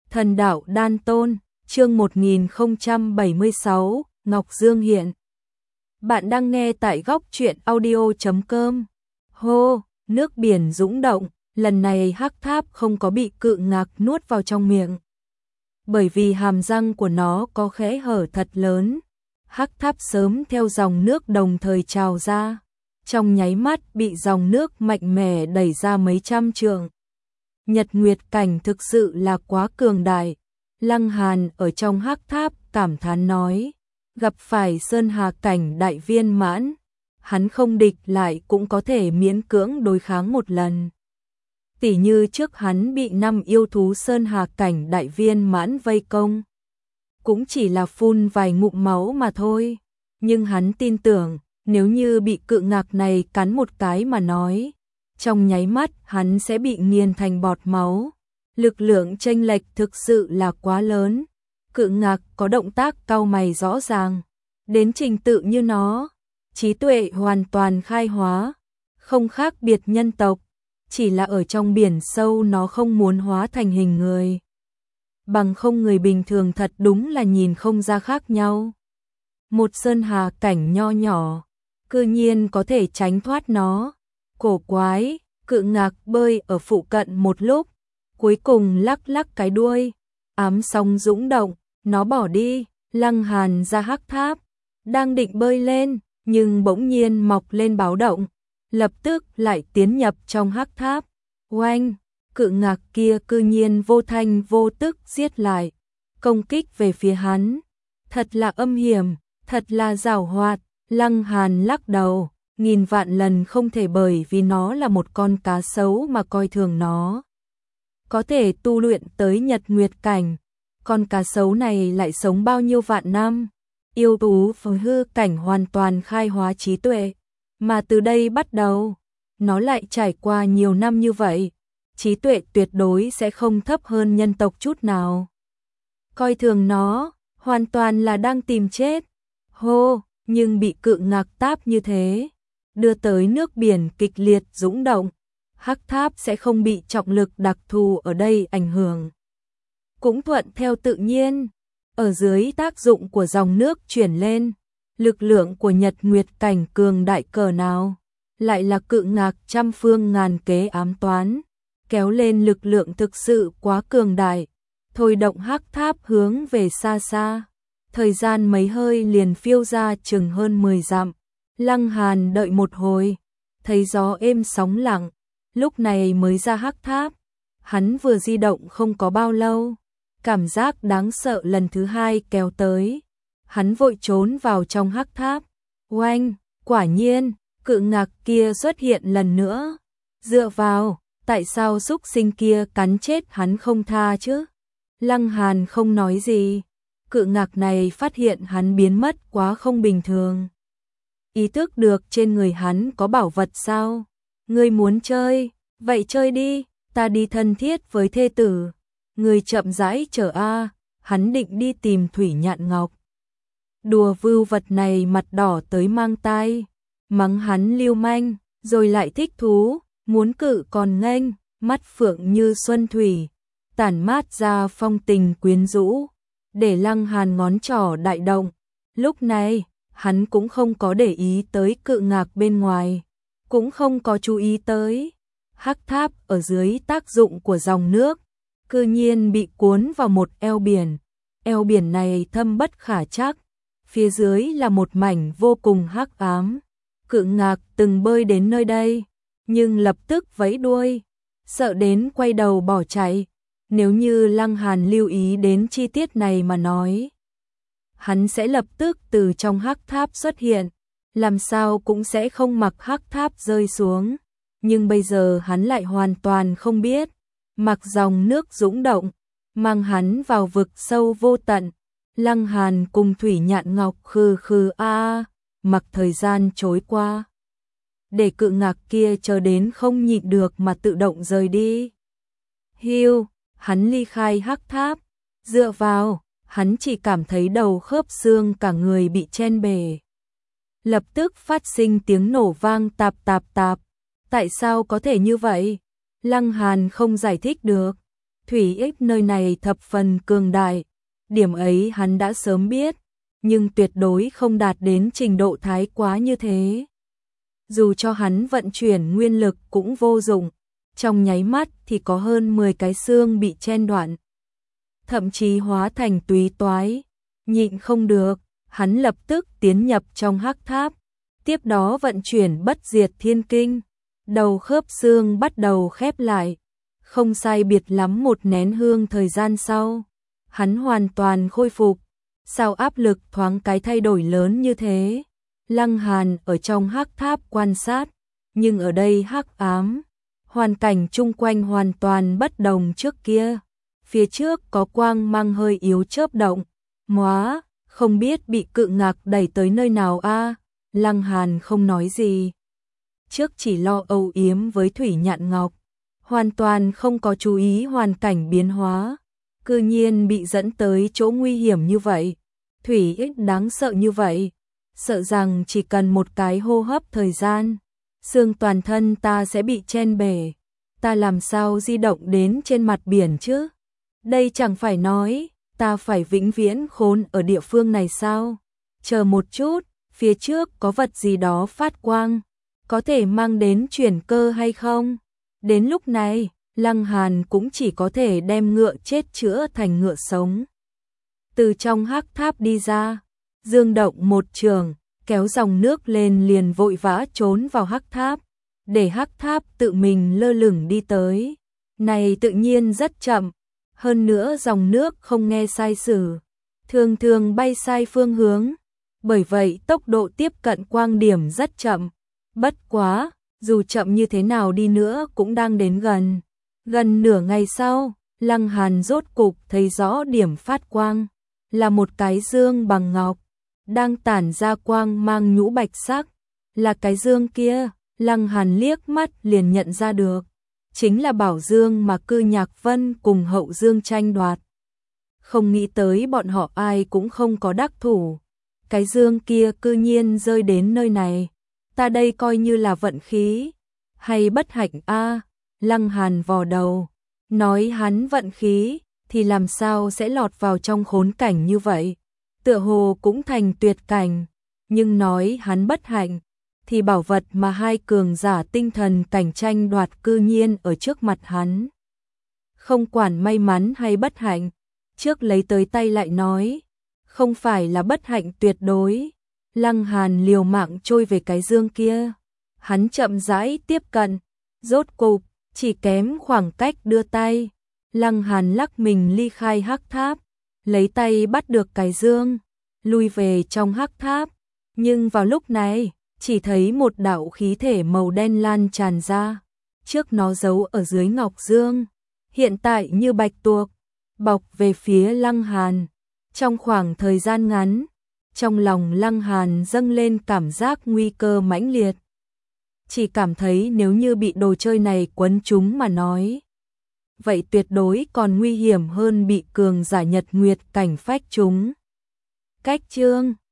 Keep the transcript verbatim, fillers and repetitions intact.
Thần đạo đan tôn, chương một nghìn không trăm bảy mươi sáu, Ngọc Dương hiện. Bạn đang nghe tại góc truyện audio chấm com. Hô, nước biển dũng động, lần này Hắc Tháp không có bị cự ngạc nuốt vào trong miệng. Bởi vì hàm răng của nó có khẽ hở thật lớn, Hắc Tháp sớm theo dòng nước đồng thời trào ra, trong nháy mắt bị dòng nước mạnh mẽ đẩy ra mấy trăm trượng. Nhật Nguyệt cảnh thực sự là quá cường đại. Lăng Hàn ở trong Hắc Tháp cảm thán nói, gặp phải Sơn Hà cảnh đại viên mãn, hắn không địch lại cũng có thể miễn cưỡng đối kháng một lần. Tỉ như trước hắn bị năm yêu thú Sơn Hà cảnh đại viên mãn vây công, cũng chỉ là phun vài ngụm máu mà thôi, nhưng hắn tin tưởng, nếu như bị cự ngạc này cắn một cái mà nói, trong nháy mắt hắn sẽ bị nghiền thành bọt máu. Lực lượng chênh lệch thực sự là quá lớn. Cự ngạc có động tác cau mày rõ ràng, đến trình tự như nó, trí tuệ hoàn toàn khai hóa, không khác biệt nhân tộc, chỉ là ở trong biển sâu nó không muốn hóa thành hình người. Bằng không người bình thường thật đúng là nhìn không ra khác nhau. Một Sơn Hà cảnh nho nhỏ, cư nhiên có thể tránh thoát nó. Cổ quái, cự ngạc bơi ở phụ cận một lúc, cuối cùng lắc lắc cái đuôi, ám sóng dũng động, nó bỏ đi. Lăng Hàn ra Hắc Tháp, đang định bơi lên, nhưng bỗng nhiên mọc lên báo động, lập tức lại tiến nhập trong Hắc Tháp. Oanh, cự ngạc kia cư nhiên vô thanh vô tức giết lại, công kích về phía hắn. Thật là âm hiểm, thật là giảo hoạt. Lăng Hàn lắc đầu, nghìn vạn lần không thể bởi vì nó là một con cá sấu mà coi thường nó. Có thể tu luyện tới Nhật Nguyệt cảnh, con cá sấu này lại sống bao nhiêu vạn năm. Yêu thú phù hư cảnh hoàn toàn khai hóa trí tuệ, mà từ đây bắt đầu, nó lại trải qua nhiều năm như vậy, trí tuệ tuyệt đối sẽ không thấp hơn nhân tộc chút nào. Coi thường nó, hoàn toàn là đang tìm chết. Hô, nhưng bị cự ngạc táp như thế, đưa tới nước biển kịch liệt dũng động, Hắc Tháp sẽ không bị trọng lực đặc thù ở đây ảnh hưởng. Cũng thuận theo tự nhiên, ở dưới tác dụng của dòng nước chuyển lên, lực lượng của Nhật Nguyệt cảnh cường đại cỡ nào, lại là cự ngạc trăm phương ngàn kế ám toán, kéo lên lực lượng thực sự quá cường đại, thôi động Hắc Tháp hướng về xa xa. Thời gian mấy hơi liền phiêu ra chừng hơn mười dặm. Lăng Hàn đợi một hồi, thấy gió êm sóng lặng, lúc này mới ra Hắc Tháp. Hắn vừa di động không có bao lâu, cảm giác đáng sợ lần thứ hai kéo tới. Hắn vội trốn vào trong Hắc Tháp. Oanh, quả nhiên, cự ngạc kia xuất hiện lần nữa. Dựa vào, tại sao súc sinh kia cắn chết hắn không tha chứ? Lăng Hàn không nói gì. Cự ngạc này phát hiện hắn biến mất quá không bình thường. Ý thức được trên người hắn có bảo vật sao? Ngươi muốn chơi, vậy chơi đi, ta đi thân thiết với thê tử. Ngươi chậm rãi chờ a, hắn định đi tìm Thủy Nhạn Ngọc. Đùa vưu vật này mặt đỏ tới mang tai, mắng hắn lưu manh, rồi lại thích thú, muốn cự còn nghênh, mắt phượng như xuân thủy, tản mát ra phong tình quyến rũ. Để Lăng Hàn ngón trỏ đại động, lúc này, hắn cũng không có để ý tới cự ngạc bên ngoài, cũng không có chú ý tới Hắc Tháp ở dưới tác dụng của dòng nước, cư nhiên bị cuốn vào một eo biển. Eo biển này thâm bất khả trắc, phía dưới là một mảnh vô cùng hắc ám. Cự ngạc từng bơi đến nơi đây, nhưng lập tức vẫy đuôi, sợ đến quay đầu bỏ chạy. Nếu như Lăng Hàn lưu ý đến chi tiết này mà nói, hắn sẽ lập tức từ trong Hắc Tháp xuất hiện, làm sao cũng sẽ không mặc Hắc Tháp rơi xuống. Nhưng bây giờ hắn lại hoàn toàn không biết, mặc dòng nước dũng động, mang hắn vào vực sâu vô tận. Lăng Hàn cùng Thủy Nhạn Ngọc khư khư a, mặc thời gian trôi qua, để cự ngạc kia chờ đến không nhịn được mà tự động rời đi. Hiu, hắn ly khai Hắc Tháp, dựa vào, hắn chỉ cảm thấy đầu khớp xương cả người bị chen bể. Lập tức phát sinh tiếng nổ vang tạp tạp tạp. Tại sao có thể như vậy? Lăng Hàn không giải thích được. Thủy ích nơi này thập phần cường đại, điểm ấy hắn đã sớm biết, nhưng tuyệt đối không đạt đến trình độ thái quá như thế. Dù cho hắn vận chuyển nguyên lực cũng vô dụng, trong nháy mắt thì có hơn mười cái xương bị chen đoạn, thậm chí hóa thành túy toái, nhịn không được, hắn lập tức tiến nhập trong hắc tháp, tiếp đó vận chuyển bất diệt thiên kinh, đầu khớp xương bắt đầu khép lại, không sai biệt lắm một nén hương thời gian sau, hắn hoàn toàn khôi phục. Sao áp lực thoáng cái thay đổi lớn như thế? Lăng Hàn ở trong hắc tháp quan sát, nhưng ở đây hắc ám, hoàn cảnh chung quanh hoàn toàn bất đồng trước kia. Phía trước có quang mang hơi yếu chớp động, móa, không biết bị cự ngạc đẩy tới nơi nào a. À? Lăng Hàn không nói gì, trước chỉ lo âu yếm với Thủy Nhạn Ngọc, hoàn toàn không có chú ý hoàn cảnh biến hóa, cư nhiên bị dẫn tới chỗ nguy hiểm như vậy. Thủy ích đáng sợ như vậy, sợ rằng chỉ cần một cái hô hấp thời gian, xương toàn thân ta sẽ bị chen bể, ta làm sao di động đến trên mặt biển chứ? Đây chẳng phải nói, ta phải vĩnh viễn khốn ở địa phương này sao? Chờ một chút, phía trước có vật gì đó phát quang, có thể mang đến chuyển cơ hay không? Đến lúc này, Lăng Hàn cũng chỉ có thể đem ngựa chết chữa thành ngựa sống. Từ trong hắc tháp đi ra, dương động một trường, kéo dòng nước lên liền vội vã trốn vào hắc tháp, để hắc tháp tự mình lơ lửng đi tới. Này tự nhiên rất chậm, hơn nữa dòng nước không nghe sai sử, thường thường bay sai phương hướng, bởi vậy tốc độ tiếp cận quang điểm rất chậm. Bất quá, dù chậm như thế nào đi nữa cũng đang đến gần. Gần nửa ngày sau, Lăng Hàn rốt cục thấy rõ điểm phát quang, là một cái dương bằng ngọc, đang tản ra quang mang nhũ bạch sắc, là cái dương kia. Lăng Hàn liếc mắt liền nhận ra được, chính là bảo dương mà Cư Nhạc Vân cùng Hậu Dương tranh đoạt. Không nghĩ tới bọn họ ai cũng không có đắc thủ, cái dương kia cư nhiên rơi đến nơi này, ta đây coi như là vận khí hay bất hạnh a. À? Lăng Hàn vò đầu, nói hắn vận khí thì làm sao sẽ lọt vào trong khốn cảnh như vậy, tựa hồ cũng thành tuyệt cảnh, nhưng nói hắn bất hạnh thì bảo vật mà hai cường giả tinh thần cảnh tranh đoạt cư nhiên ở trước mặt hắn. Không quản may mắn hay bất hạnh, trước lấy tới tay lại nói, không phải là bất hạnh tuyệt đối. Lăng Hàn liều mạng trôi về cái dương kia, hắn chậm rãi tiếp cận, rốt cục chỉ kém khoảng cách đưa tay, Lăng Hàn lắc mình ly khai hắc tháp, lấy tay bắt được cái dương, lui về trong hắc tháp, nhưng vào lúc này, chỉ thấy một đạo khí thể màu đen lan tràn ra, trước nó giấu ở dưới ngọc dương, hiện tại như bạch tuộc, bọc về phía Lăng Hàn. Trong khoảng thời gian ngắn, trong lòng Lăng Hàn dâng lên cảm giác nguy cơ mãnh liệt. Chỉ cảm thấy nếu như bị đồ chơi này quấn chúng mà nói, vậy tuyệt đối còn nguy hiểm hơn bị cường giả nhật nguyệt cảnh phách chúng. Cách chương